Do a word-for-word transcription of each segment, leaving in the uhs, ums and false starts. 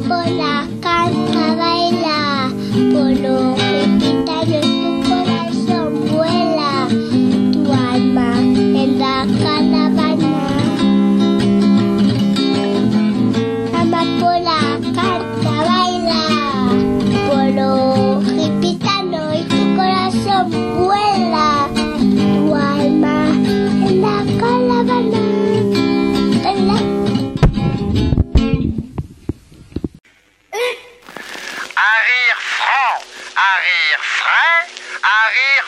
Amapola canta, baila, polo repitayo en tu corazón vuela, tu alma en la caravana. Amapola canta, baila, polo repitayo y tu corazón vuela, tu alma en la caravana. Un rire franc, un rire frais, un rire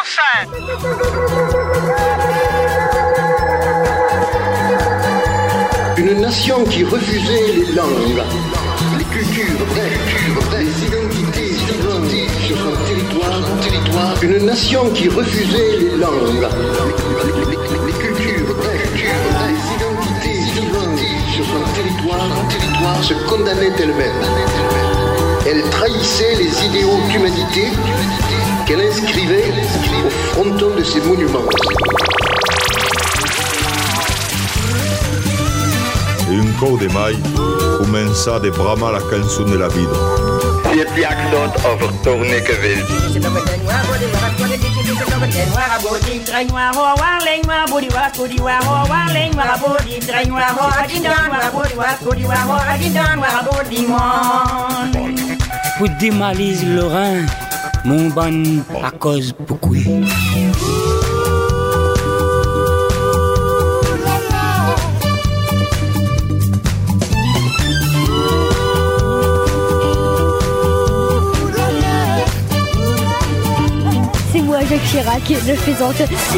français. Une nation qui refusait les langues, les cultures, les identités vivantes sur son territoire, son territoire. Une nation qui refusait les langues, les, les, les, les cultures, les identités vivantes sur son territoire, son territoire, se condamnait elle-même. Elle trahissait les idéaux d'humanité qu'elle inscrivait au fronton de ses monuments. E un cou de mai comença de bramar la cançó de la vida. C'est plus accent over tourner que ville. Pour démalise le rein, mon ban à cause beaucoup. C'est moi Jacques Chirac, je plaisante.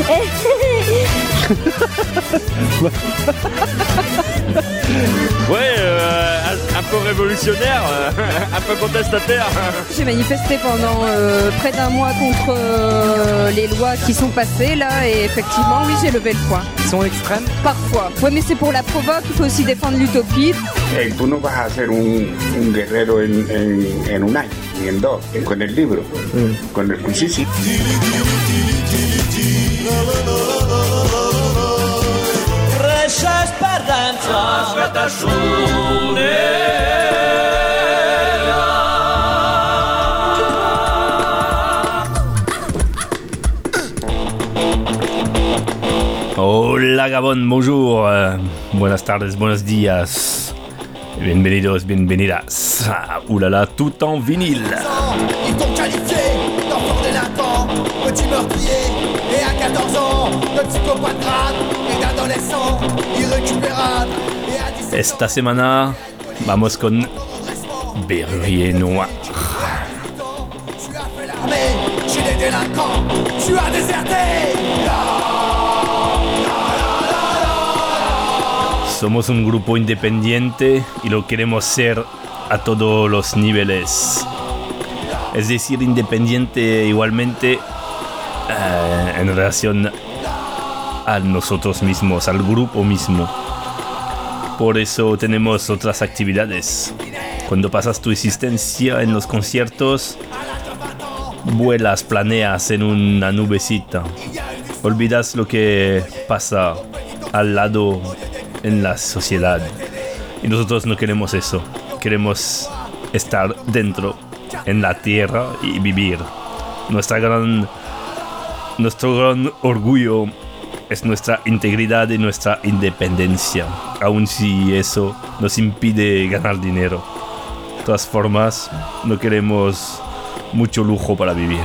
Ouais, euh, un, un peu révolutionnaire, euh, un peu contestataire. J'ai manifesté pendant euh, près d'un mois contre euh, les lois qui sont passées là et effectivement oui j'ai levé le poing. Ils sont extrêmes? Parfois. Ouais mais c'est pour la provoque, il faut aussi défendre l'utopie. Hey, tú no vas a ser un, un guerrero en, en, en un año, ni en dos, con el libro, mm. con el cuchillo. Cresce speranza, aspetta Hola Gabón, bonjour, uh, buenas tardes, buenos días, bienvenidos, bienvenidas à Oulala tout en vinyle. Ils t'ont qualifié d'enfant délinquant, petit meurtrier, et à quatorze ans, de psychopathe grave, et d'adolescent, irrécupérable. Esta semana vamos con Berruyer Noir. Tu as fait l'armée, chez les délinquants, tu as déserté. Somos un grupo independiente y lo queremos ser a todos los niveles. Es decir, independiente igualmente eh, en relación a nosotros mismos, al grupo mismo. Por eso tenemos otras actividades. Cuando pasas tu existencia en los conciertos, vuelas, planeas en una nubecita. Olvidas lo que pasa al lado en la sociedad. Y nosotros no queremos eso. Queremos estar dentro, en la tierra y vivir. Nuestra gran, nuestro gran orgullo es nuestra integridad y nuestra independencia, aun si eso nos impide ganar dinero. De todas formas, no queremos mucho lujo para vivir.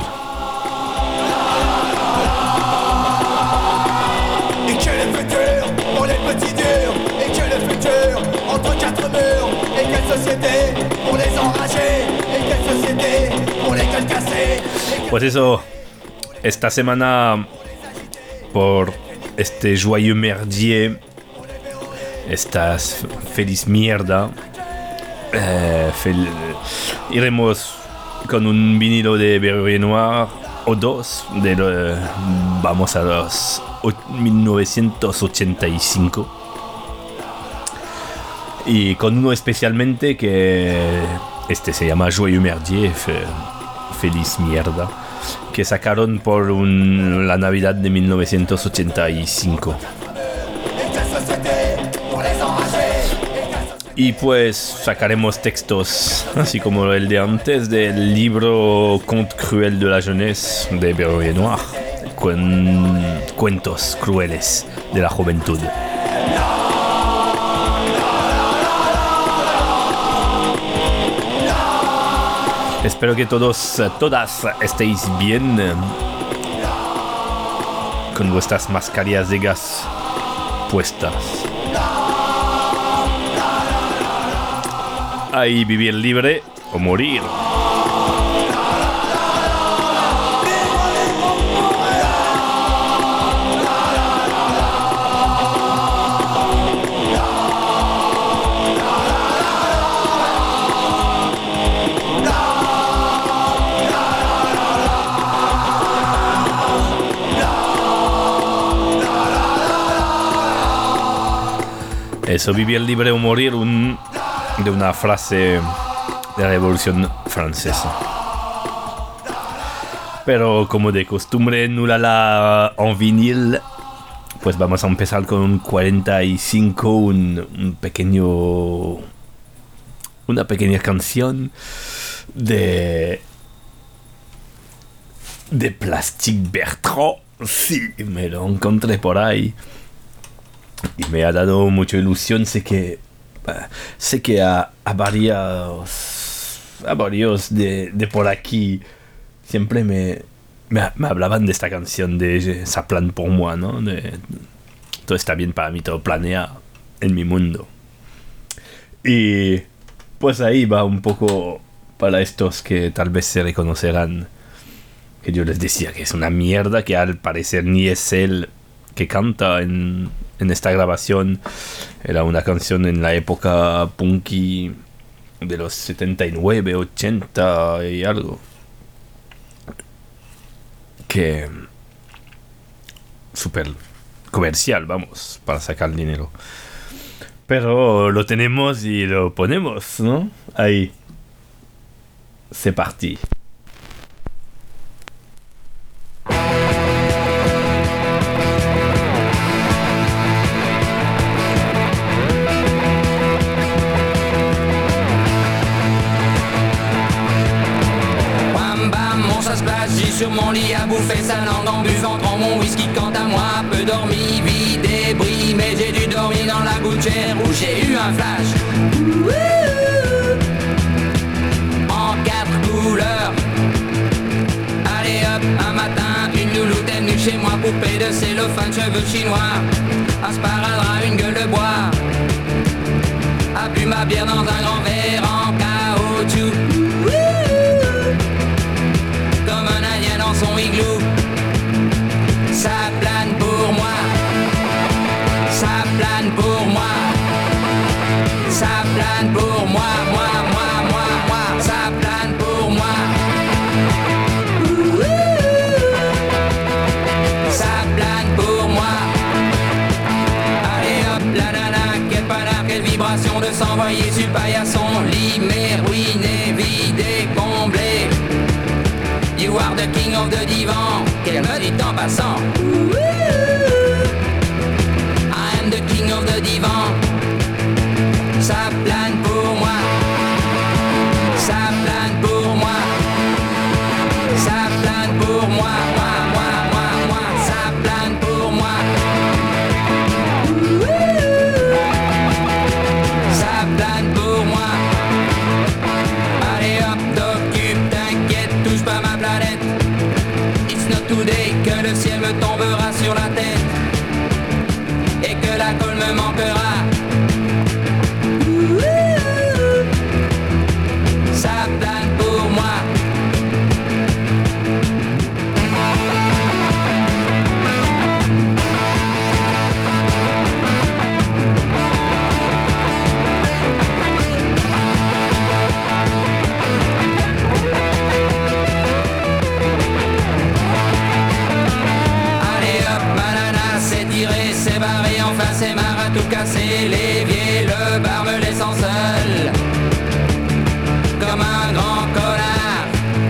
Pues eso, esta semana por este joyeux merdier, esta feliz mierda, eh, fel- iremos con un vinilo de Berruyer Noir o dos, de lo, vamos a los mil novecientos ochenta y cinco. Y con uno especialmente que este se llama Joyeux Merdier, fe, feliz mierda, que sacaron por un, la Navidad de mil novecientos ochenta y cinco. Y pues sacaremos textos, así como el de antes, del libro Conte cruel de la jeunesse de Berruyer Noir, con cuentos crueles de la juventud. Espero que todos, todas estéis bien con vuestras mascarillas de gas puestas. Ahí vivir libre o morir. Eso, vivir libre o morir, un, de una frase de la Revolución Francesa. Pero como de costumbre, Nulala en vinil, pues vamos a empezar con un cuarenta y cinco, un, un pequeño, una pequeña canción de de Plastique Bertrand. Sí, me lo encontré por ahí. Y me ha dado mucha ilusión. Sé que sé que a, a varios a varios de, de por aquí siempre me, me, me hablaban de esta canción de Ça plane pour moi, ¿no? De, todo está bien para mí, todo planea en mi mundo. Y pues ahí va un poco para estos que tal vez se reconocerán, que yo les decía que es una mierda, que al parecer ni es él que canta en, en esta grabación. Era una canción en la época punky de los setenta y nueve, ochenta y algo, que súper comercial, vamos, para sacar dinero. Pero lo tenemos y lo ponemos, ¿no? Ahí. C'est parti. Sur mon lit à bouffer sa langue en buvant grand mon whisky. Quant à moi, peu dormi, vie débris, mais j'ai dû dormir dans la gouttière où j'ai eu un flash. En quatre couleurs. Allez hop, un matin, une louloute est venue chez moi, poupée de cellophane, cheveux chinois, un sparadrap, une gueule de bois, a bu ma bière dans un grand verre en caoutchouc. Dans son igloo, ça plane pour moi, ça plane pour moi, ça plane pour moi, moi, moi, moi, moi, ça plane pour moi, ça plane pour moi. Allez hop, la nana, quelle panard, quelle vibration de s'envoyer sur le paillasson, limé, ruiné, vidé, comblé. You are the king of the divan, qu'elle me dit en passant. I am the king of the divan. Ça plane pour moi, ça plane pour moi, ça plane pour moi, moi, moi, moi, moi, ça plane pour moi. Ça plane pour moi. Allez hop, t'occupe, t'inquiète, touche pas ma planète. It's not today que le ciel me tombera sur la tête et que la colle me manquera. Ça plane pour moi. C'est barré, enfin c'est marre à tout casser. L'évier, le bar me laissant seul comme un grand connard.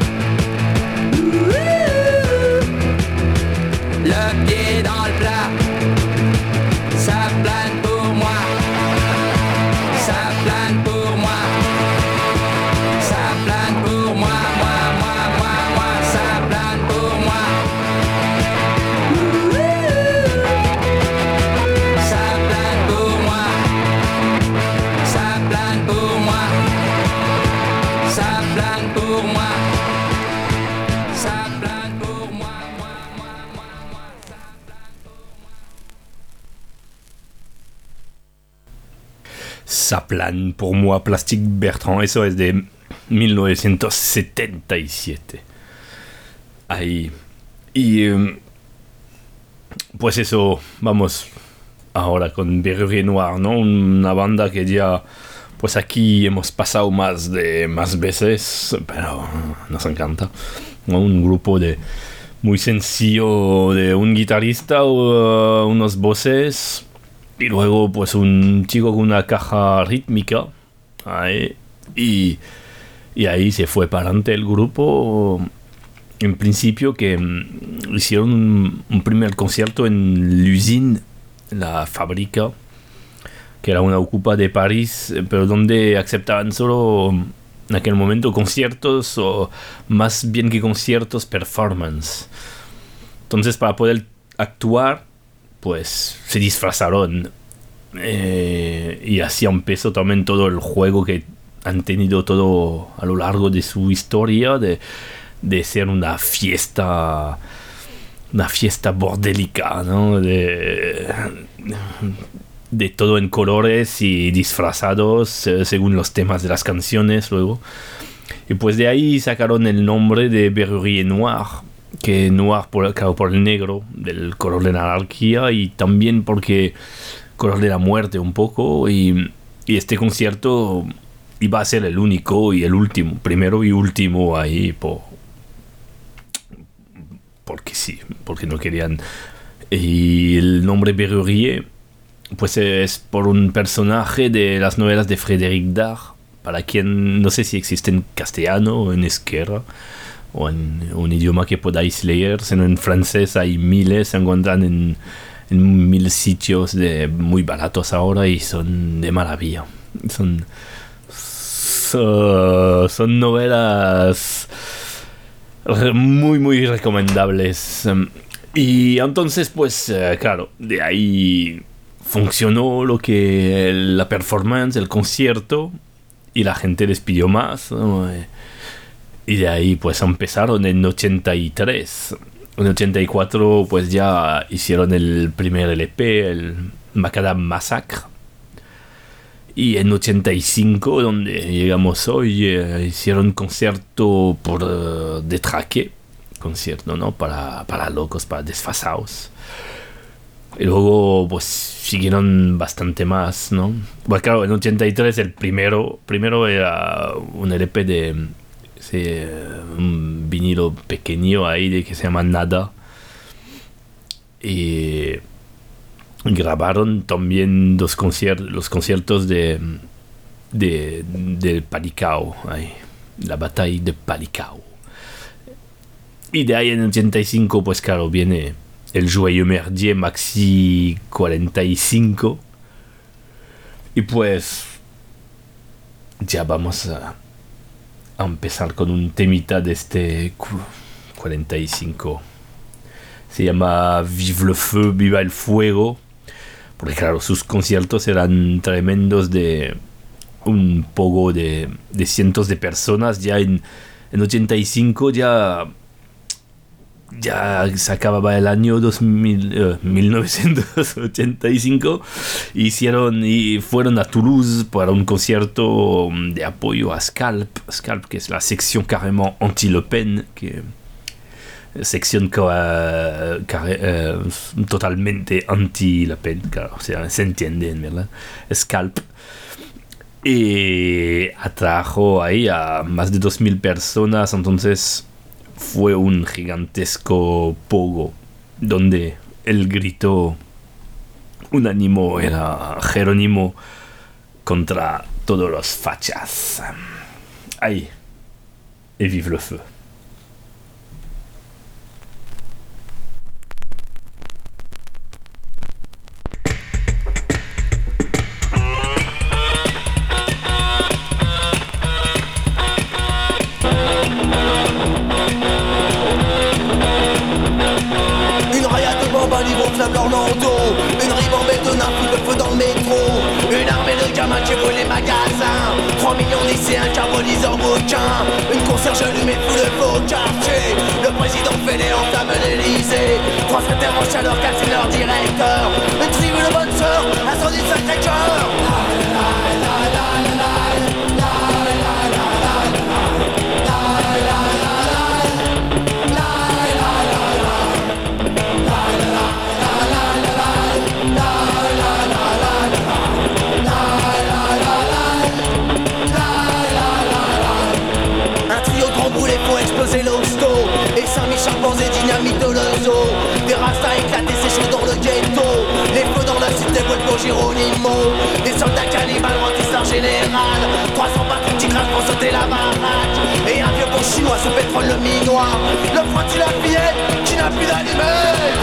Le pied dans le plat, ça plane pour moi, ça plane. Saplan, pour moi, Plastic Bertrand, eso es de mil novecientos setenta y siete. Ahí. Y eh, pues eso, vamos ahora con Berrurier Noir, ¿no? Una banda que ya, pues aquí hemos pasado más de más veces, pero nos encanta, ¿no? Un grupo de muy sencillo, de un guitarrista, uh, unos voces y luego pues un chico con una caja rítmica ahí, y, y ahí se fue para adelante el grupo. En principio que um, hicieron un, un primer concierto en l'usine, la fábrica, que era una ocupa de París, pero donde aceptaban solo en aquel momento conciertos, o más bien que conciertos, performance. Entonces, para poder actuar, pues se disfrazaron, eh, y así empezó también todo el juego que han tenido todo a lo largo de su historia, de, de ser una fiesta, una fiesta bordélica, ¿no? De, de todo en colores y disfrazados, eh, según los temas de las canciones luego. Y pues de ahí sacaron el nombre de Berrurier Noir, que noir por, claro, por el negro, del color de la anarquía, y también porque color de la muerte un poco. Y, y este concierto iba a ser el único y el último, primero y último ahí, por, porque sí, porque no querían. Y el nombre Berrurier pues es por un personaje de las novelas de Frédéric Dard, para quien no sé si existe en castellano o en euskera o en un idioma que podáis leer, sino en francés hay miles, se encuentran en, en mil sitios de muy baratos ahora y son de maravilla. Son, so, son novelas muy muy recomendables. Y entonces pues claro, de ahí funcionó lo que la performance, el concierto, y la gente les pidió más, ¿no? Y de ahí pues empezaron en ochenta y tres. En ochenta y cuatro pues ya hicieron el primer L P, el Macadam Massacre. Y en ochenta y cinco, donde llegamos hoy, eh, hicieron concierto por uh, Detraqué, concierto, ¿no? Para, para locos, para desfasados. Y luego pues siguieron bastante más, ¿no? Pues claro, en ochenta y tres el primero, primero era un L P de ese, un vinilo pequeño ahí de que se llama Nada. Y grabaron también dos conciertos, los conciertos de, de, de Palicao, ahí, la batalla de Palicao. Y de ahí en ochenta y cinco pues claro, viene el Joyeux Merdier Maxi cuarenta y cinco. Y pues ya vamos a, a empezar con un temita de este cuarenta y cinco. Se llama Vive le Feu, Viva el Fuego. Porque claro, sus conciertos eran tremendos, de un poco de, de cientos de personas. Ya en, en ochenta y cinco ya... ya se acababa el año dos mil, eh, mil novecientos ochenta y cinco, hicieron y fueron a Toulouse para un concierto de apoyo a Scalp, Scalp que es la sección carrément anti-Le Pen, que sección que, uh, que, uh, totalmente anti-Le Pen, claro, o sea, se entiende, ¿verdad? Scalp. Y atrajo ahí a más de dos mil personas, entonces fue un gigantesco pogo donde el grito unánimo era Jerónimo contra todos los fachas. Ahí, et vive le feu. Leur landau, une ribambelle de nains fout le feu dans le métro, une armée de gamins qui brûlent les magasins, trois millions de lycéens qui abolisent leurs bouquins, une concierge allumée fout le beau quartier, le président fêlé entame l'Elysée, trois secrétaires en chaleur calcinent leur directeur, une tribu de bonnes sœurs, incendie de Sacré-Cœur. Geronimo. Des soldats cannibales rendissent leur général. trois cents bateaux qui grincent pour sauter la baraque. Et un vieux bon chinois se pétrole le minois. Le pointu la fillette qui n'a plus d'allumette.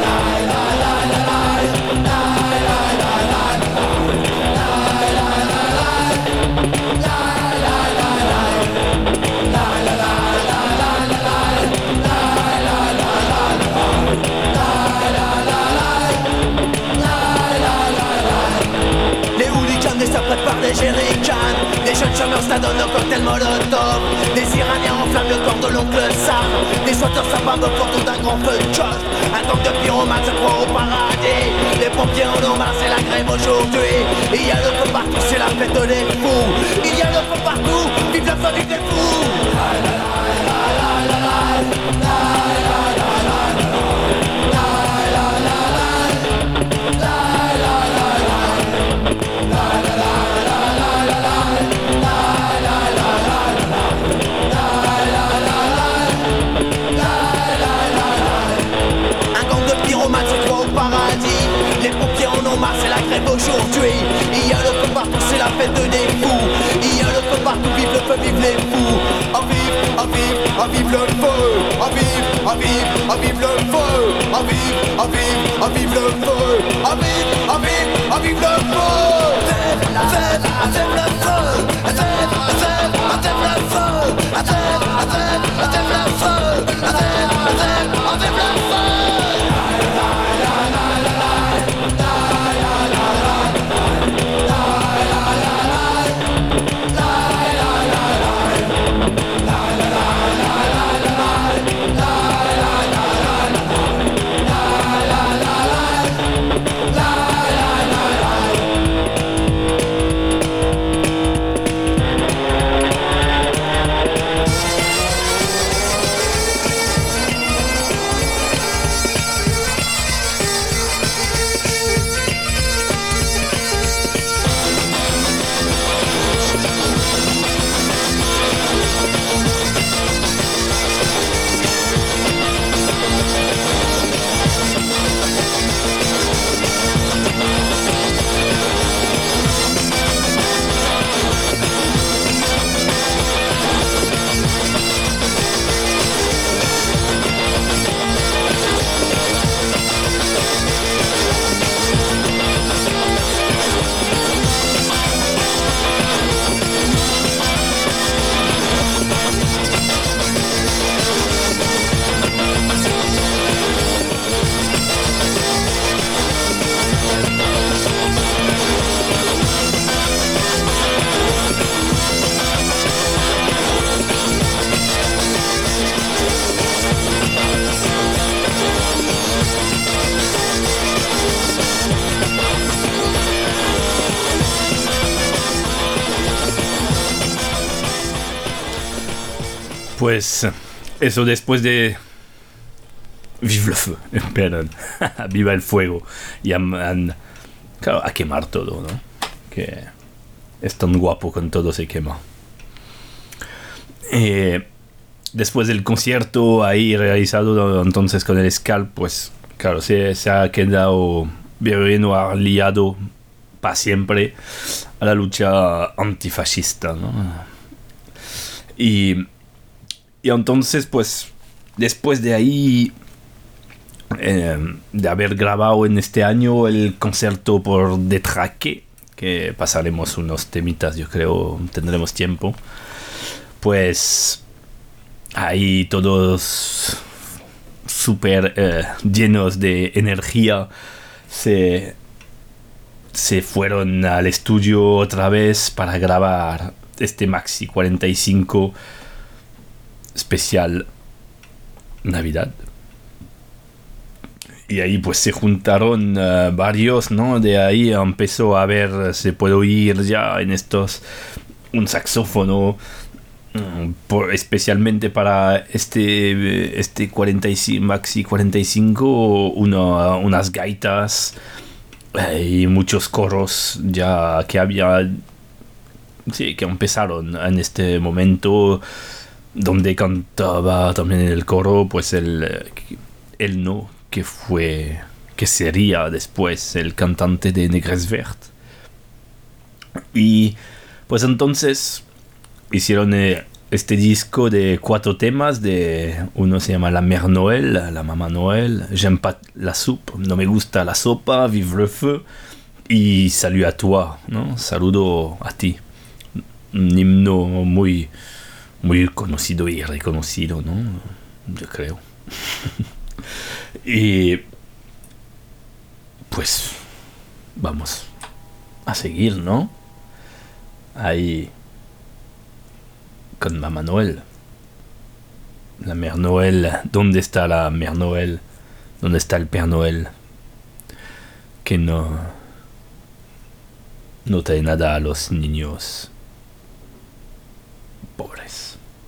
Par des jerrycans, des jeunes chômeurs s'adonnent au cocktail molotov. Des Iraniens enflamment le corps de l'oncle Sam. Des swatters s'abandonnent au cordon d'un grand feu de choc. Un gang de pyromanes se croit au paradis. Les pompiers en ont marre, c'est la grève aujourd'hui. Il y a le feu partout, c'est la fête des fous. Il y a le feu partout, vive le feu, vive les fous. C'est la grève aujourd'hui. Il y a le feu partout, c'est la fête des fous. Il y a le feu partout, vive le feu, vive les fous. À vive, à vive, à vive le feu. À vive, à vive, à vive le feu. À vive, à vive, à vive le feu. À vive, à vive, à vive le feu. Vive, vive, vive le feu. Vive, vive, vive le feu. Vive, vive, vive le feu. Vive, vive, vive le feu. Pues eso después de Vive le feu, perdón, viva el fuego, y han, han, claro, a quemar todo, ¿no? Que es tan guapo con todo se quema. Eh, después del concierto ahí realizado entonces con el Scalp, pues claro, se, se ha quedado bien aliado para siempre a la lucha antifascista, ¿no? Y Y entonces, pues, después de ahí, eh, de haber grabado en este año el concierto por Détraqué, que pasaremos unos temitas, yo creo, tendremos tiempo, pues, ahí todos súper eh, llenos de energía, se, se fueron al estudio otra vez para grabar este Maxi cuarenta y cinco especial Navidad. Y ahí pues se juntaron uh, varios, ¿no? De ahí empezó a ver, se puede oír ya en estos un saxófono, um, por, especialmente para este, este cuarenta y cinco, Maxi cuarenta y cinco, uno, unas gaitas eh, y muchos coros ya que había, sí, que empezaron en este momento, donde cantaba también en el coro pues el, el no que fue que sería después el cantante de Negres Verdes. Y pues entonces hicieron eh, este disco de cuatro temas, de uno se llama La Mère Noël, la Mamá Noël, J'aime pas la soupe, no me gusta la sopa, Vive le feu, y Salut à toi, ¿no? Saludo a ti. Un himno muy, muy conocido y reconocido, ¿no? Yo creo. Y pues vamos a seguir, ¿no? Ahí con Mamá Noël. La Mère Noël. ¿Dónde está la Mère Noël? ¿Dónde está el Père Noël? Que no no trae nada a los niños pobres.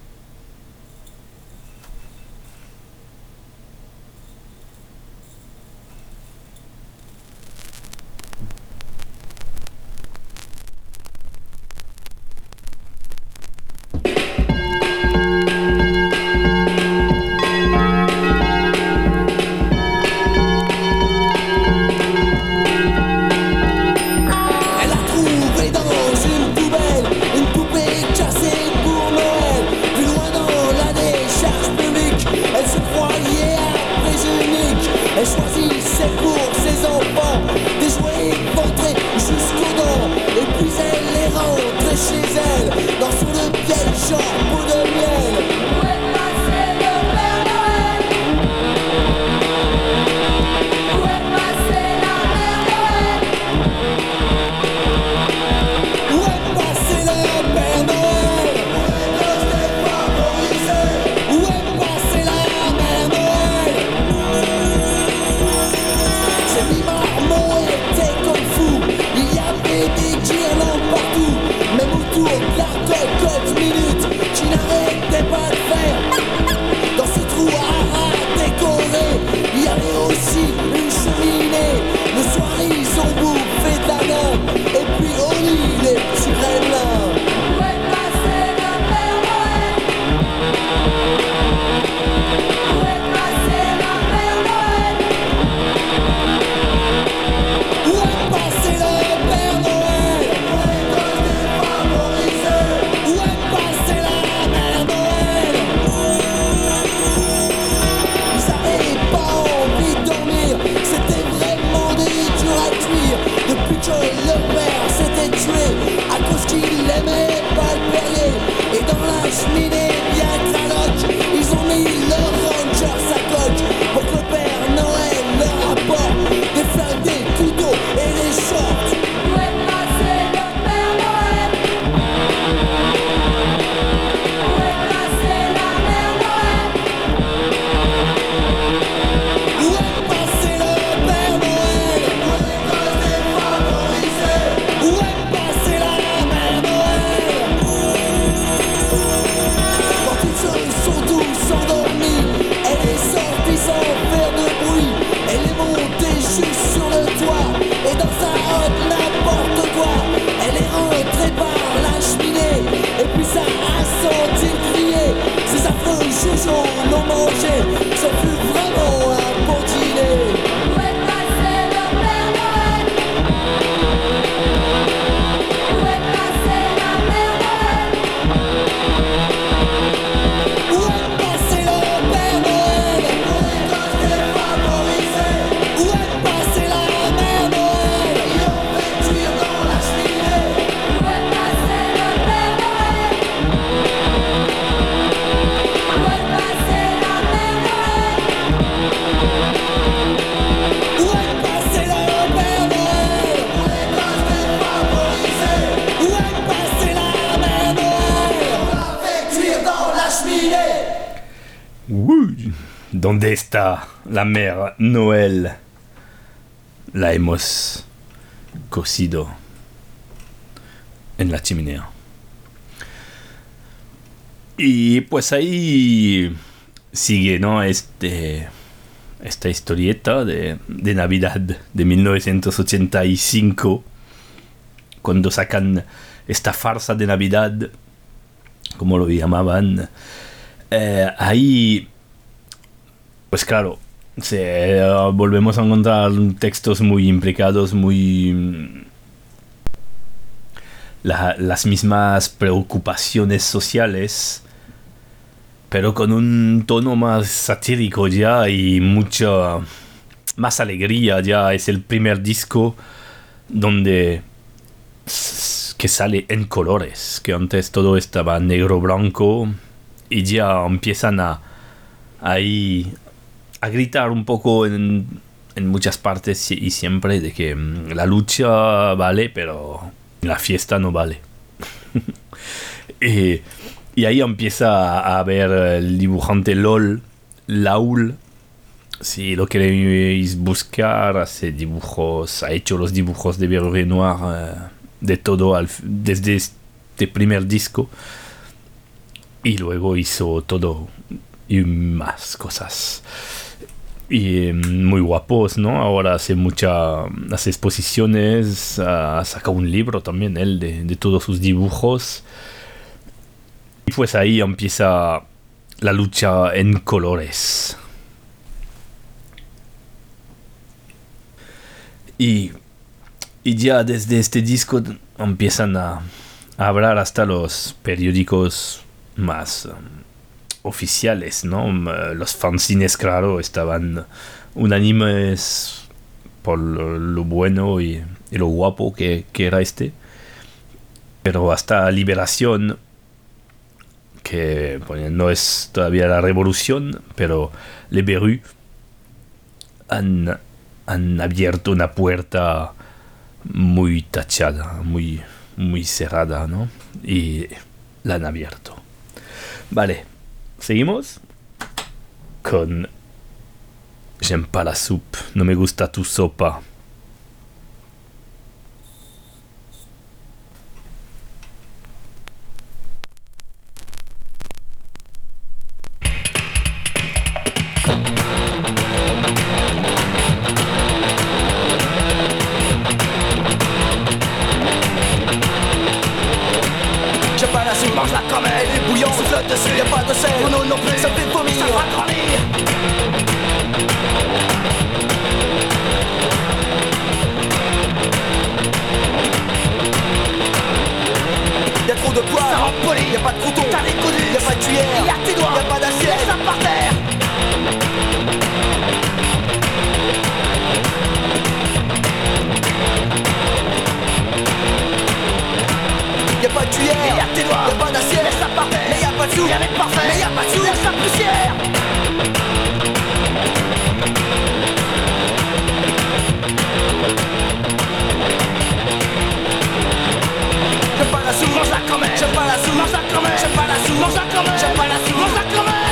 ¿Dónde está la Mère Noël? La hemos cocido en la chimenea. Y pues ahí sigue, ¿no? Este, esta historieta de, de Navidad de mil novecientos ochenta y cinco, cuando sacan esta farsa de Navidad, como lo llamaban. Eh, ahí, pues claro, Sí, uh, volvemos a encontrar textos muy implicados, muy... La, las mismas preocupaciones sociales, pero con un tono más satírico ya y mucha más alegría. Ya es el primer disco donde que sale en colores, que antes todo estaba negro blanco, y ya empiezan a ahí a gritar un poco en, en muchas partes y siempre de que la lucha vale, pero la fiesta no vale. y, y ahí empieza a ver el dibujante LOL, Laul. Si lo queréis buscar, hace dibujos, ha hecho los dibujos de Verde Noir, eh, de todo al, desde este primer disco, y luego hizo todo y más cosas. Y eh, muy guapos, ¿no? Ahora hace muchas hace exposiciones, uh, saca un libro también él de, de todos sus dibujos. Y pues ahí empieza la lucha en colores. Y, y ya desde este disco empiezan a, a hablar hasta los periódicos más um, oficiales, ¿no? Los fanzines, claro, estaban unánimes por lo, lo bueno y, y lo guapo que, que era este. Pero hasta Liberación, que bueno, no es todavía la revolución, pero Le Beru han, han abierto una puerta muy tachada, muy, muy cerrada, ¿no? Y la han abierto. Vale. Seguimos con J'aime pas la soupe, no me gusta tu sopa. Mange-la quand même, elle est bouillante, se flotte dessus, y'a pas de sel, oh non non plus, ça fait vomir, ça va grandir. Y'a trop de poids, ça rend poli, y'a pas de couteau, t'as des coups durs, y'a pas de cuillère, y'a tes doigts, y'a pas d'assiette, laisse ça par terre. Y'a pas de cuillère, y'a tes doigts, y'a pas d'assiette, laisse ça par terre. Mais y'a pas de sous, y'a avec parfait, mais y'a pas de sous, laisse ça poussière. J'aime pas la soupe, mange-la quand même. J'aime pas la soupe, mange-la quand même. J'aime pas la soupe, mange-la quand même. J'aime pas la soupe, mange-la quand même.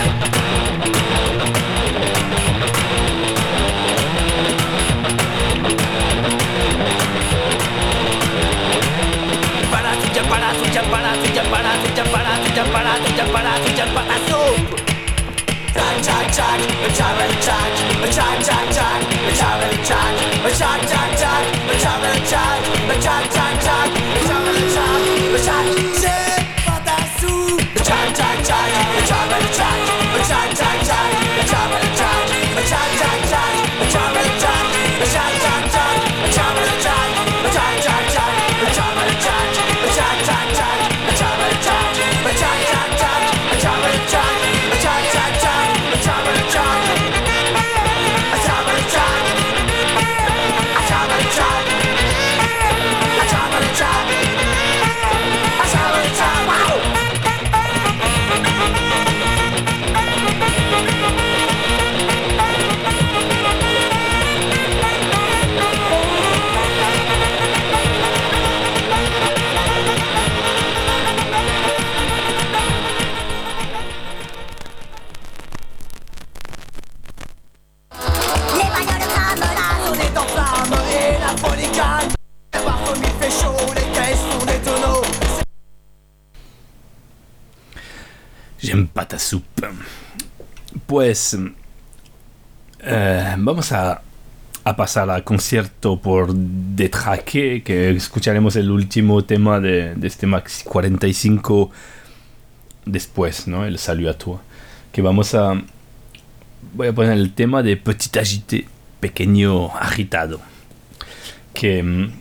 J'aime pas ta soupe. Pues eh, vamos a, a pasar al concierto por Détraqué, que escucharemos el último tema de, de este Maxi cuarenta y cinco después, ¿no? El Salut à toi, que vamos a voy a poner el tema de Petit Agité, pequeño agitado, que,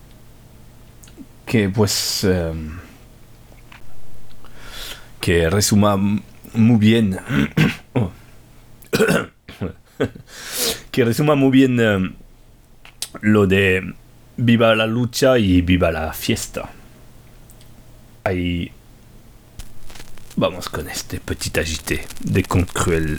que pues eh, que resuma muy bien oh. que resuma muy bien eh, lo de viva la lucha y viva la fiesta. Ahí vamos con este Petit Agité de Conte Cruel.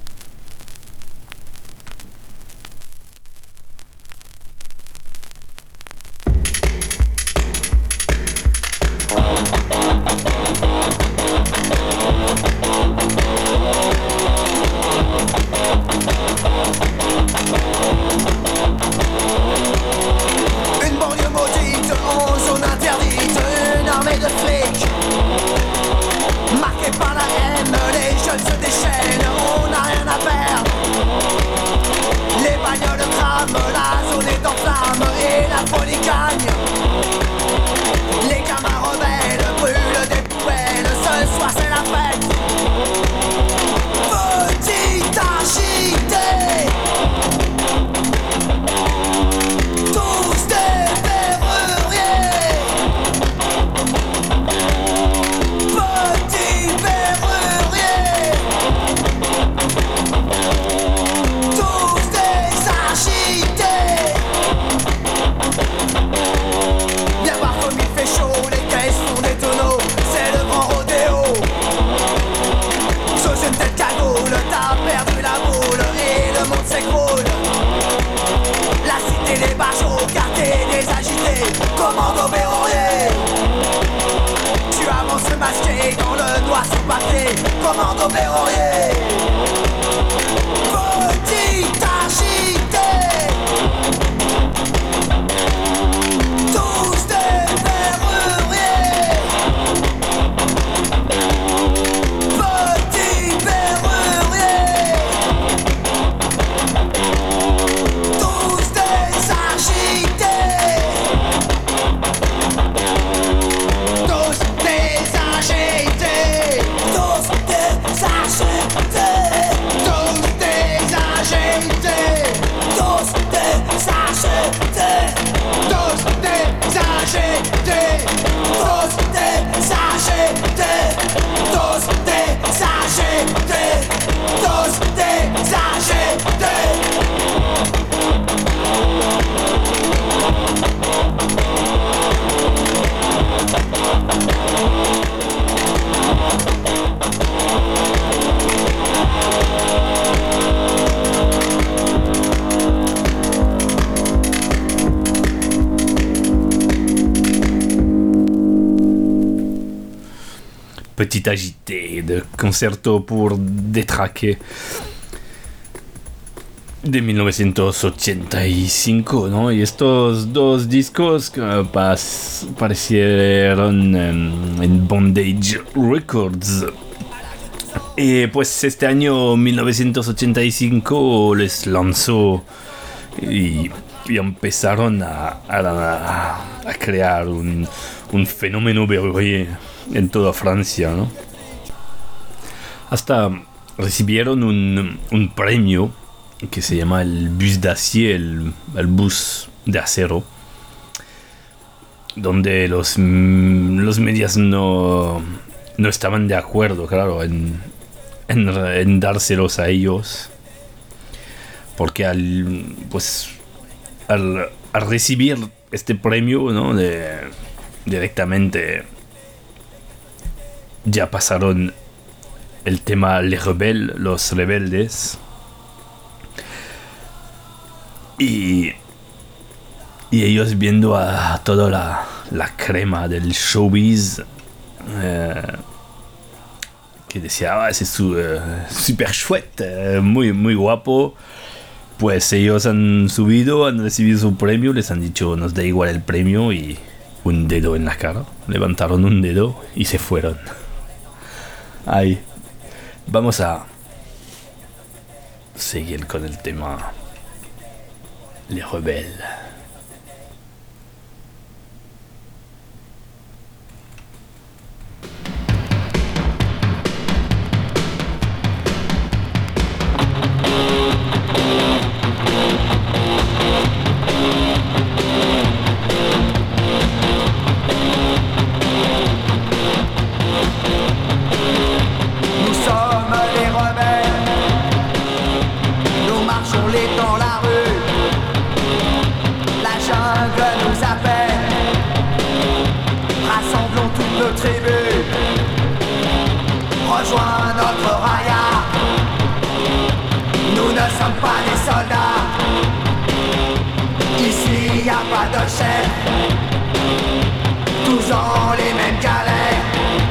Petit Agité de Concerto pour Détraquer de mil novecientos ochenta y cinco, ¿no? Y estos dos discos uh, pas, aparecieron en, en Bondage Records. Y pues este año mil novecientos ochenta y cinco les lanzó y, y empezaron a, a, a crear un, un fenómeno Berruyer en toda Francia, ¿no? Hasta recibieron un, un premio que se llama el Bus d'Acier, el, el bus de acero, donde los, los medios no, no estaban de acuerdo, claro, en, en, en dárselos a ellos, porque al, pues, al, al recibir este premio, ¿no? de, directamente ya pasaron el tema Les Rebelles, los rebeldes, y, y ellos viendo a toda la, la crema del showbiz eh, que decía, ah, ese es su, eh, super chouette, eh, muy, muy guapo, pues ellos han subido, han recibido su premio, les han dicho nos da igual el premio y un dedo en la cara, levantaron un dedo y se fueron. Ahí vamos a seguir con el tema Les Rebelles. tribu. Rejoins notre raya. Nous ne sommes pas des soldats. Ici y a pas de chef. Tous ont les mêmes galères.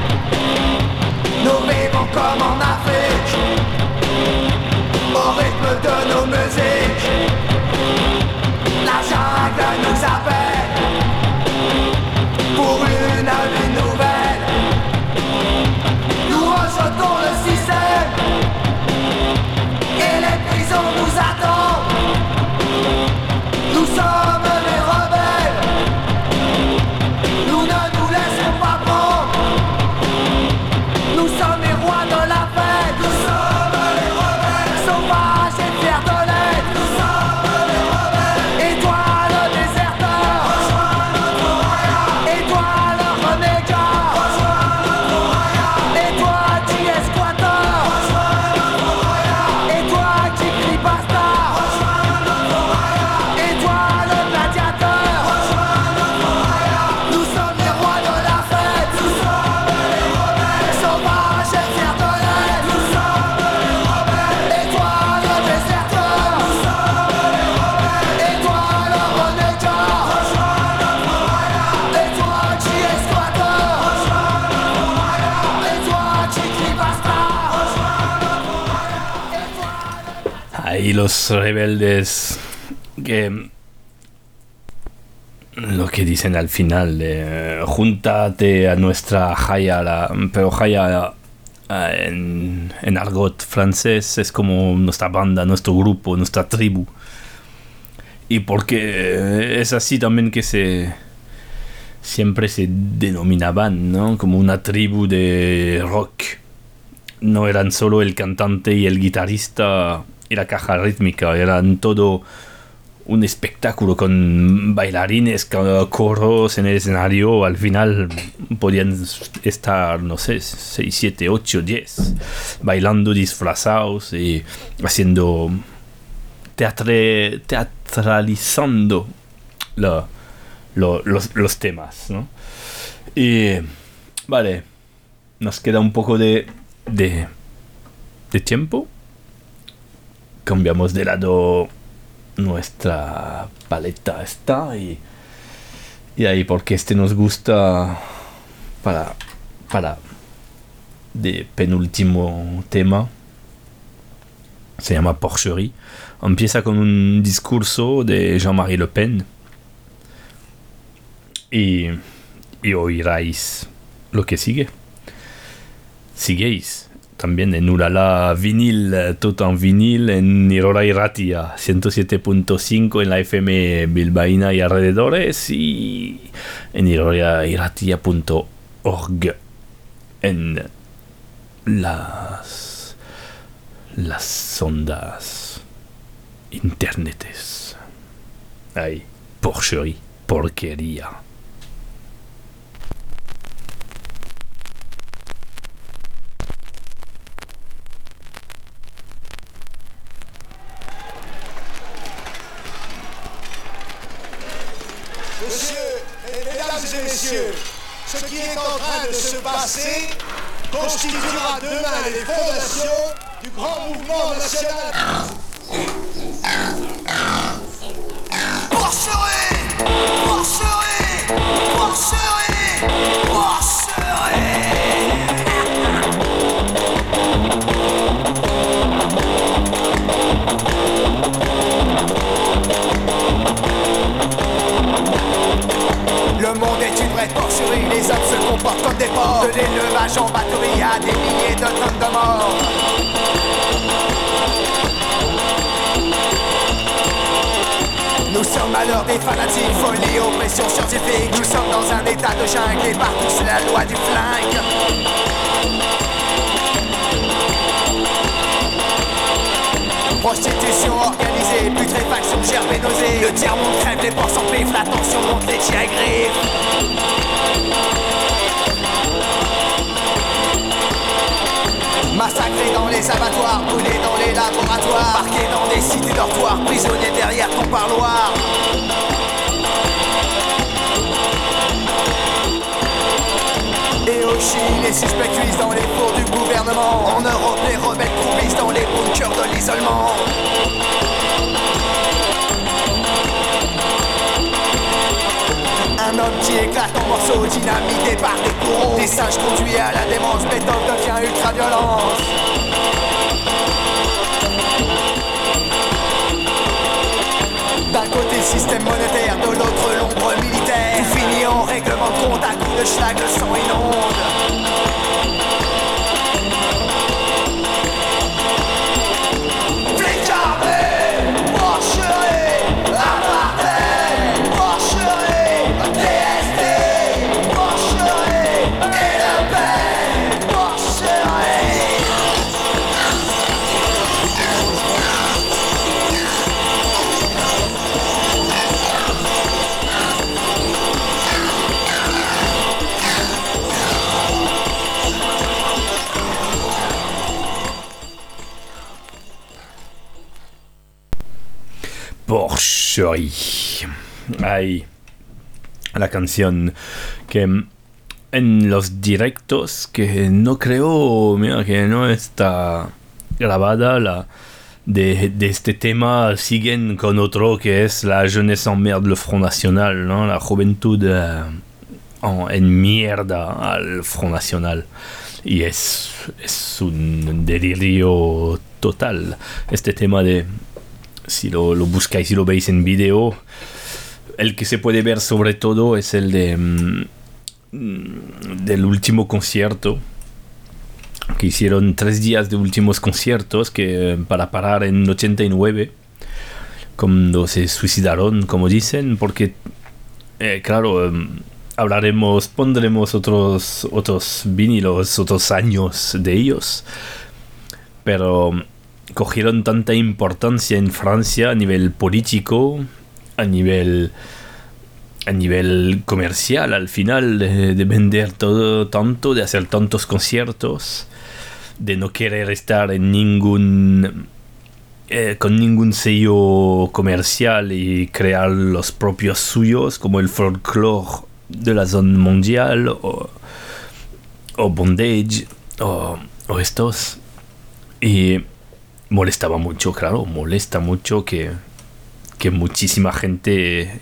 Nous vivons comme en Afrique, au rythme de nos musiques. La jungle nous appelle pour une vie nouvelle. Nous rejetons le système et les prisons nous attendent. Nous sommes les rebelles. Nous ne nous laisserons pas prendre. Nous sommes les rois de la fête. Nous sommes les rebelles. Sauvages et fiers de l'être. Nous sommes les rebelles. Et toi le déserteur. Rejoins notre raya. Et toi le renégat. Rejoins notre raya. Et toi qui es squatteur. Rejoins notre raya. Et toi qui crie basta. Rejoins notre raya. Et toi le gladiateur. Rejoins notre raya. Nous sommes les rois de la fête. Nous sommes les rebelles. Sauvages et fiers de l'être. Nous sommes les rebelles. Et toi le déserteur. Nous sommes les rebelles. Et toi le renégat. Rejoins notre raya. Et toi qui es squatteur. Rejoins notre raya. Et toi qui crie basta. Rejoins notre raya. Et toi Ahí los rebeldes que lo que dicen al final de júntate a nuestra jaya, la, pero jaya eh, en, en argot francés es como nuestra banda, nuestro grupo, nuestra tribu. Y porque es así también que se siempre se denominaban, ¿no? Como una tribu de rock. No eran solo el cantante y el guitarrista y la caja rítmica, eran todo un espectáculo con bailarines, con coros en el escenario. Al final podían estar, no sé, seis, siete, ocho, diez, bailando disfrazados y haciendo, teatre, teatralizando la, lo, los, los temas, ¿no? Y vale, nos queda un poco de, de, de tiempo. Cambiamos de lado nuestra paleta está y, y ahí porque este nos gusta para, para de penúltimo tema. Se llama Porcherie. Empieza con un discurso de Jean-Marie Le Pen y, y oiráis lo que sigue. Siguéis también en Ulala Vinil, todo en vinil, en Irora Irratia, ciento siete punto cinco en la F M bilbaína y alrededores, y en irora irratia punto org en las, las ondas internetes. Ahí, porcherie, porquería. Mesdames et messieurs, ce qui est en train de se passer constituera demain les fondations du grand mouvement national. Porcherie, porcherie, porcherie, porcherie. Le monde est une vraie porcherie, les hommes se comportent comme des porcs. De l'élevage en batterie à des milliers de tonnes de morts. Nous sommes à l'heure des fanatiques, folie, oppression scientifique. Nous sommes dans un état de jungle et partout c'est la loi du flingue. Prostitution organisée, putréfaction, gerbe et nausée. Le tiers-monde crève, les porcs s'empivent, la tension monte, les tirs et griffes. Massacrés dans les abattoirs, brûlés dans les laboratoires, parqués dans des cités dortoirs, prisonniers derrière ton parloir. Et au Chili, les suspects cuisent dans les fours du gouvernement. En Europe, les rebelles croupissent dans les bunkers de l'isolement. Un homme qui éclate en morceaux, dynamité par des courants. Des singes conduits à la démence, méthode devient ultra-violence. D'un côté système monétaire, de l'autre l'ombre militaire. Tout finit en règlement de compte, à coups de schlag, le sang inonde. Porcherie. Ay, la canción que en los directos, que no creo, mira, que no está grabada, la de, de este tema, siguen con otro que es la jeunesse emmerde le Front National, ¿no? La juventud eh, en, en mierda al Front National. Y es, es un delirio total este tema de... Si lo, lo buscáis y lo veis en video, el que se puede ver sobre todo es el de mm, del último concierto, que hicieron tres días de últimos conciertos que para parar en ochenta y nueve, cuando se suicidaron, como dicen, porque eh, claro, eh, hablaremos, pondremos otros otros vinilos, otros años de ellos, pero cogieron tanta importancia en Francia a nivel político, a nivel a nivel comercial, al final, de, de vender todo tanto, de hacer tantos conciertos, de no querer estar en ningún eh, con ningún sello comercial y crear los propios suyos, como el folklore de la zona mundial o, o Bondage o, o estos. Y molestaba mucho, claro, molesta mucho que, que muchísima gente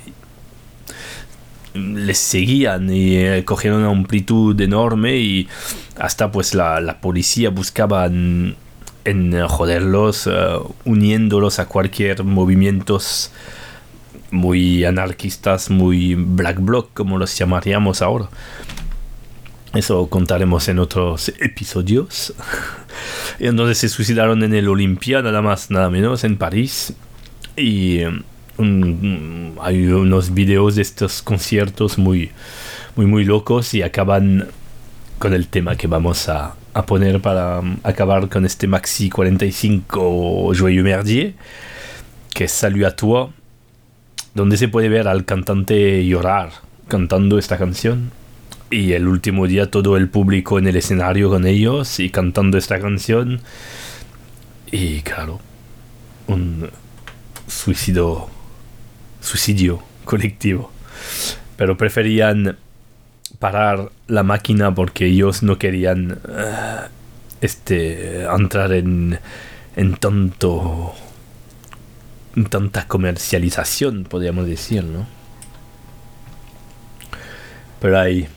les seguían y eh, cogieron una amplitud enorme y hasta pues la, la policía buscaba en, en joderlos, uh, uniéndolos a cualquier movimientos muy anarquistas, muy black bloc, como los llamaríamos ahora. Eso contaremos en otros episodios. Y entonces se suicidaron en el Olympia, nada más, nada menos, en París. Y um, hay unos videos de estos conciertos muy, muy, muy locos y acaban con el tema que vamos a, a poner para um, acabar con este Maxi cuarenta y cinco Joyeux Merdier, que es Salut à toi, donde se puede ver al cantante llorar cantando esta canción. Y el último día todo el público en el escenario con ellos y cantando esta canción. Y claro, un suicidio, suicidio colectivo. Pero preferían parar la máquina porque ellos no querían uh, este, entrar en, en tanto, en tanta comercialización, podríamos decir, ¿no? Pero hay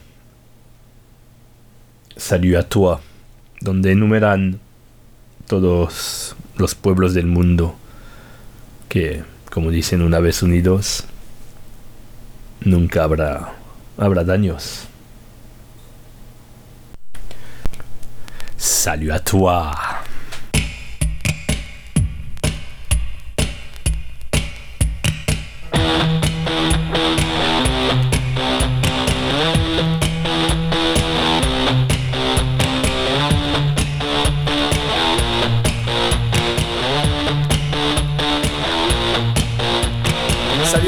Salut à toi, donde enumeran todos los pueblos del mundo que, como dicen, una vez unidos, nunca habrá, habrá daños. Salut à toi. À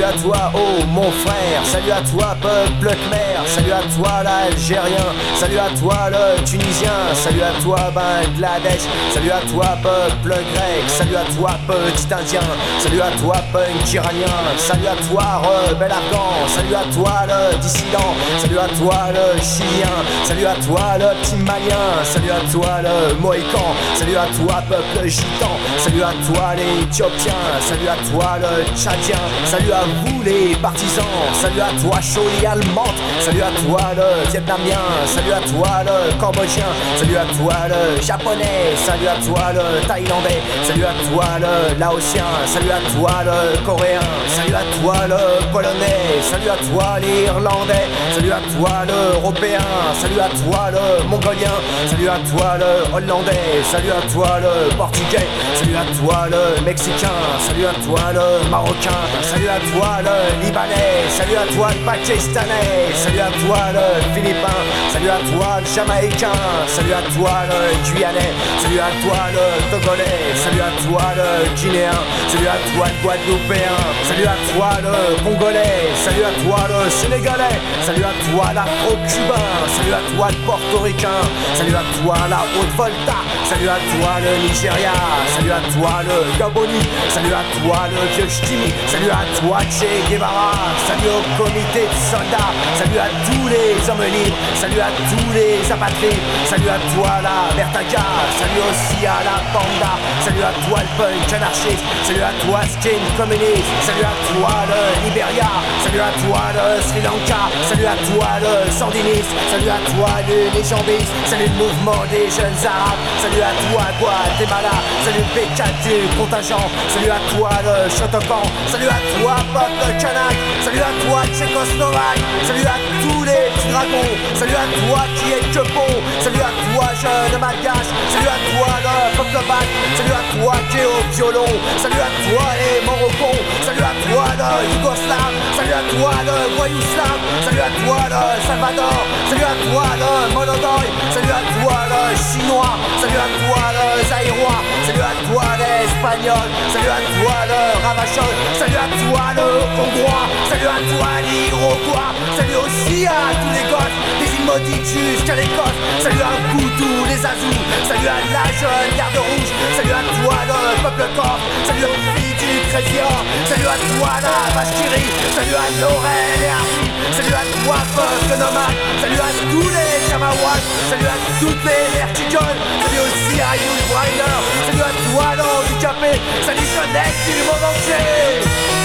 à toi, oh mon frère. Salut à toi, peuple khmer. Salut à toi, l'Algérien. Salut à toi, le Tunisien. Salut à toi, Bangladesh. Salut à toi, peuple grec. Salut à toi, petit indien. Salut à toi, punk iranien. Salut à toi, rebelle afghan. Salut à toi, le dissident. Salut à toi, le chilien. Salut à toi, le petit malien. Salut à toi, le mohican. Salut à toi, peuple gitan. Salut à toi, les éthiopien. Salut à toi, le tchadien. Salut à vous, les partisans. Salut à toi, Choli allemande. Salut à toi, le vietnamien. Salut à toi, le cambodgien. Salut à toi, le japonais. Salut à toi, le thaïlandais. Salut à toi, le laotien. Salut à toi, le coréen. Salut à toi, le polonais. Salut à toi, l'irlandais. Salut à toi, l'européen. Salut à toi, le mongolien. Salut à toi, le hollandais. Salut à toi, le portugais. Salut à toi, le mexicain. Salut à toi, le marocain. Salut à toi, le libanais. Salut à toi, le pakistanais. Salut à toi, le philippin. Salut à toi, le jamaïcain. Salut à toi, le guyanais. Salut à toi, le togolais. Salut à toi, le guinéen. Salut à toi, le guadeloupéen. Salut à toi, le congolais. Salut à toi, le sénégalais. Salut à toi, l'afro-cubain. Salut à toi, le portoricain. Salut à toi, la Haute-Volta. Salut à toi, le Nigeria. Salut à toi, le Gaboni. Salut à toi, le vieux Ch'timi. Salut à toi, Che Guevara. Salut au comité de soldats. Salut à tous les hommes libres. Salut à tous les apatrides. Salut à toi, la Bertaga. Salut aussi à la Banda. Salut à toi, le punk anarchiste. Salut à toi, skin communiste. Salut à toi, le Liberia. Salut à toi, le Sri Lanka. Salut à toi, le sandiniste. Salut à toi, le légambiste. Salut le mouvement des jeunes arabes. Salut à toi, Guatemala. Salut le P quatre du contingent. Salut à toi, le Shotokan. Salut à toi, peuple kanak. Salut à toi, Tchécoslovaque. Salut à tous les petits dragons. Salut à toi qui est que bon. Salut à toi, jeune malgache. Salut à toi, le peuple bac. Salut à toi qui est au violon. Salut à toi, les Morocons. Salut à toi, le Yougoslave. Salut à toi, le voyouslave. Salut à toi, le Salvador. Salut à toi, le Monodoy. Salut à toi, le Chinois. Salut à toi, le Zaïrois. Salut à toi, l'Espagnol. Salut à toi, le Ravachol. Salut à toi, le Hongrois. Salut à toi, l'Iroquois. Salut aussi à tous les gosses des îles maudites jusqu'à l'Écosse. Salut à vous tous les Azous. Salut à la jeune garde rouge. Salut à toi, le peuple corse. Salut aux filles du Trésor. Salut à toi, la vache qui rit. Salut à Laurel et Harry. Salut à toi, peuple nomade. Salut à tous les Kamawats. Salut à toutes les vertigoles. Salut aussi à Yul Brynner. Salut à toi, l'handicapé. Salut jeunesse du monde entier.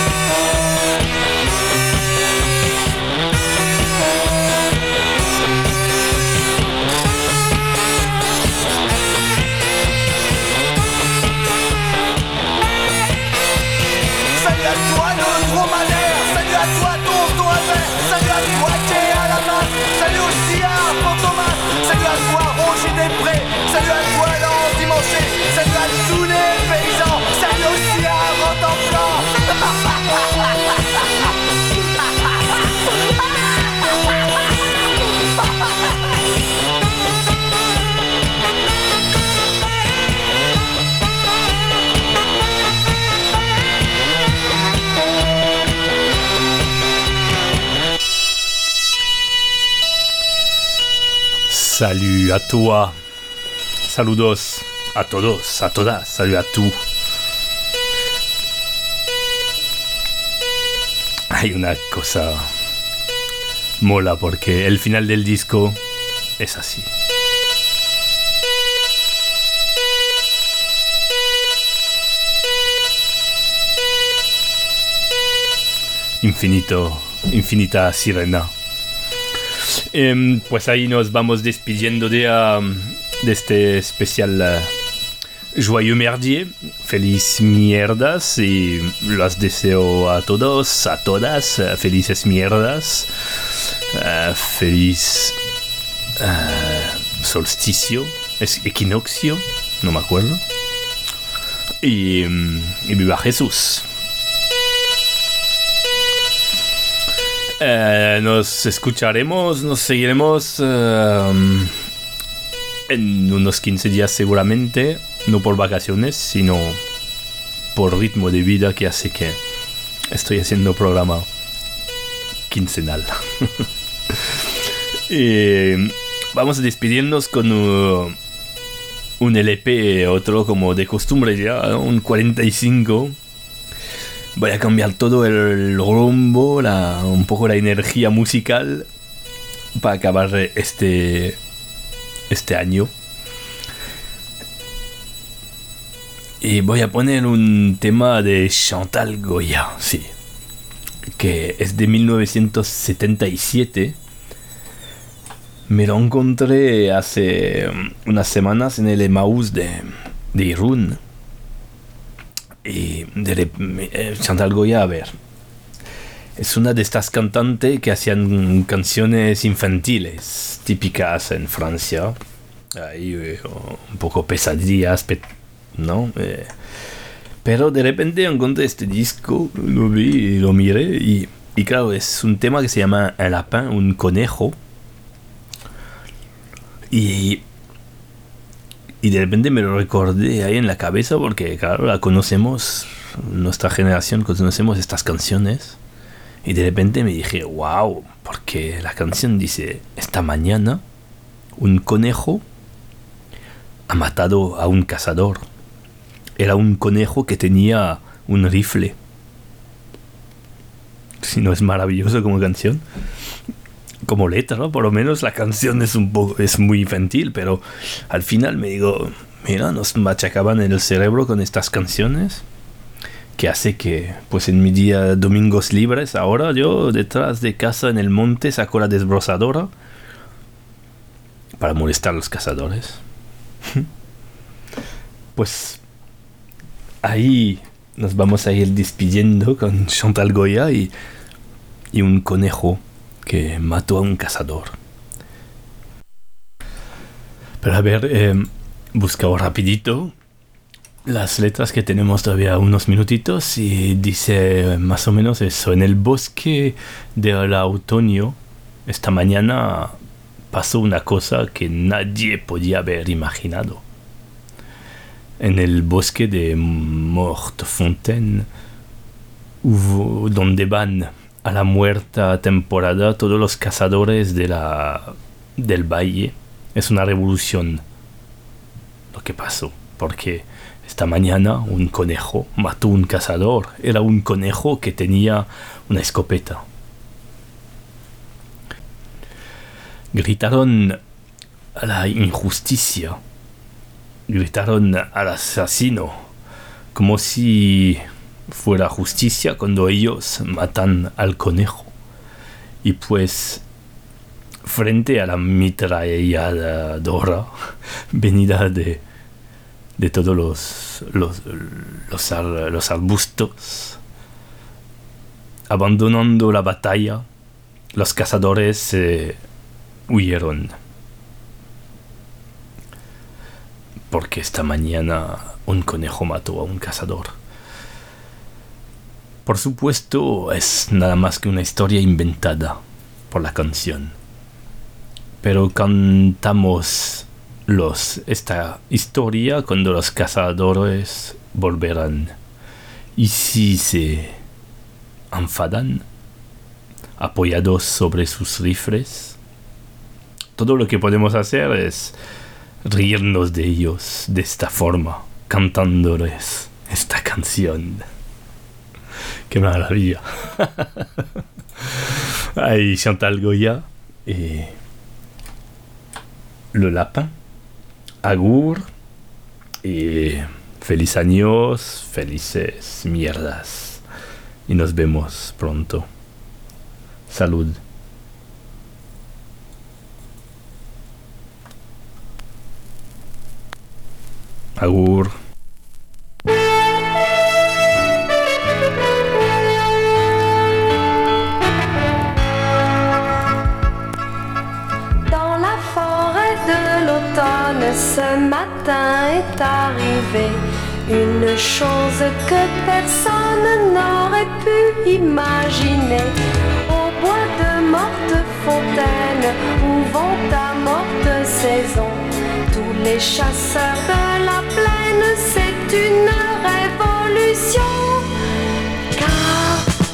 Salut à toi, le dromadaire. Salut à toi, tonton Albert. Salut à toi, qui est à la main. Salut aussi à Fantomas. Salut à toi, Roger Després. Salut à toi, l'endimanché. Salut à tous les paysans. Salut aussi à Rotenplan. Salut à toi. Saludos a todos, a todas. Salut à tout. Hay una cosa mola porque el final del disco es así. Infinito, infinita sirena. Eh, pues ahí nos vamos despidiendo de, uh, de este especial uh, Joyeux Merdier. Feliz mierdas y los deseo a todos, a todas, uh, felices mierdas. Uh, feliz uh, solsticio, es equinoccio, no me acuerdo. Y, y viva Jesús. Eh, nos escucharemos, nos seguiremos uh, en unos quince días seguramente, no por vacaciones, sino por ritmo de vida que hace que estoy haciendo programa quincenal. Y vamos a despedirnos con uh, un L P, otro como de costumbre ya, ¿no? Un cuarenta y cinco. Voy a cambiar todo el rumbo, la, un poco la energía musical para acabar este, este año. Y voy a poner un tema de Chantal Goya, sí, que es de mil novecientos setenta y siete. Me lo encontré hace unas semanas en el Emmaüs de, de Irún. Y de, eh, Chantal Goya, a ver, es una de estas cantantes que hacían canciones infantiles, típicas en Francia. Ahí, eh, un poco pesadillas, pe- ¿no? Eh, pero de repente encontré este disco, lo vi y lo miré. Y, y claro, es un tema que se llama Un lapin, un conejo. Y, y de repente me lo recordé ahí en la cabeza porque, claro, la conocemos, nuestra generación conocemos estas canciones. Y de repente me dije, wow, porque la canción dice, esta mañana un conejo ha matado a un cazador. Era un conejo que tenía un rifle. Si no es maravilloso como canción. Como letra, ¿no? Por lo menos la canción es un poco, es muy infantil, pero al final me digo, mira, nos machacaban en el cerebro con estas canciones, que hace que, pues en mi día domingos libres, ahora yo detrás de casa en el monte saco la desbrozadora para molestar a los cazadores. Pues ahí nos vamos a ir despidiendo con Chantal Goya y, y un conejo que mató a un cazador. Pero a ver, eh, buscado rapidito las letras, que tenemos todavía unos minutitos, y dice más o menos eso: en el bosque del otoño esta mañana pasó una cosa que nadie podía haber imaginado. En el bosque de Mortefontaine, hubo, donde van a la muerta temporada todos los cazadores de la, del valle. Es una revolución lo que pasó, porque esta mañana un conejo mató a un cazador. Era un conejo que tenía una escopeta. Gritaron a la injusticia, gritaron al asesino, como si fuera justicia cuando ellos matan al conejo. Y pues, frente a la ametralladora venida de, de todos los, los, los, ar, los arbustos, abandonando la batalla, los cazadores eh, huyeron. Porque esta mañana un conejo mató a un cazador. Por supuesto, es nada más que una historia inventada por la canción. Pero cantamos los, esta historia cuando los cazadores volverán. Y si se enfadan, apoyados sobre sus rifles, todo lo que podemos hacer es reírnos de ellos de esta forma, cantándoles esta canción. ¡Qué maravilla! Ahí Chantal Goya y Le Lapin. Agur y feliz años, felices mierdas. Y nos vemos pronto. Salud. Agur. Dans la forêt de l'automne, ce matin est arrivé une chose que personne n'aurait pu imaginer. Au bois de Mortefontaine, où vont à morte saison, tous les chasseurs de la plaine, c'est une révolution. Car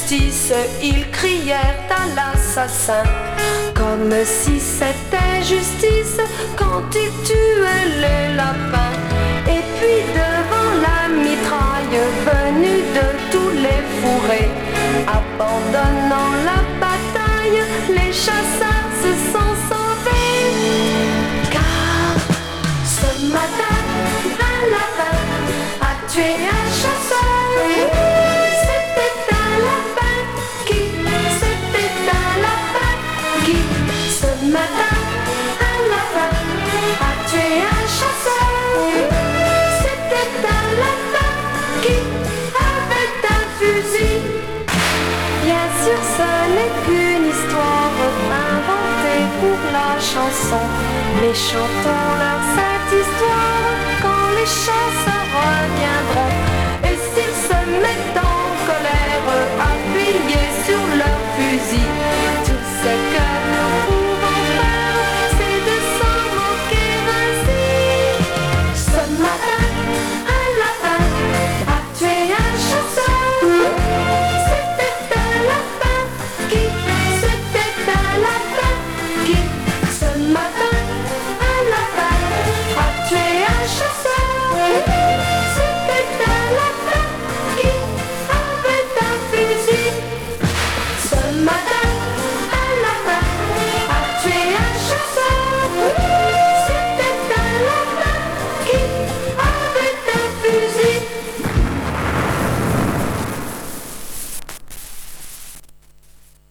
justice, ils crièrent à l'assassin, comme si c'était justice quand ils tuaient les lapins. Et puis devant la mitraille venue de tous les fourrés, abandonnant la bataille, les chasseurs se sont sauvés. Car ce matin, un lapin a tué un chasseur. C'était un lapin qui, c'était un lapin qui, ce matin, un lapin a tué un chasseur. C'était un lapin qui avait un fusil. Bien sûr, ce n'est qu'une histoire inventée pour la chanson, mais chantons leur cette histoire quand les chasseurs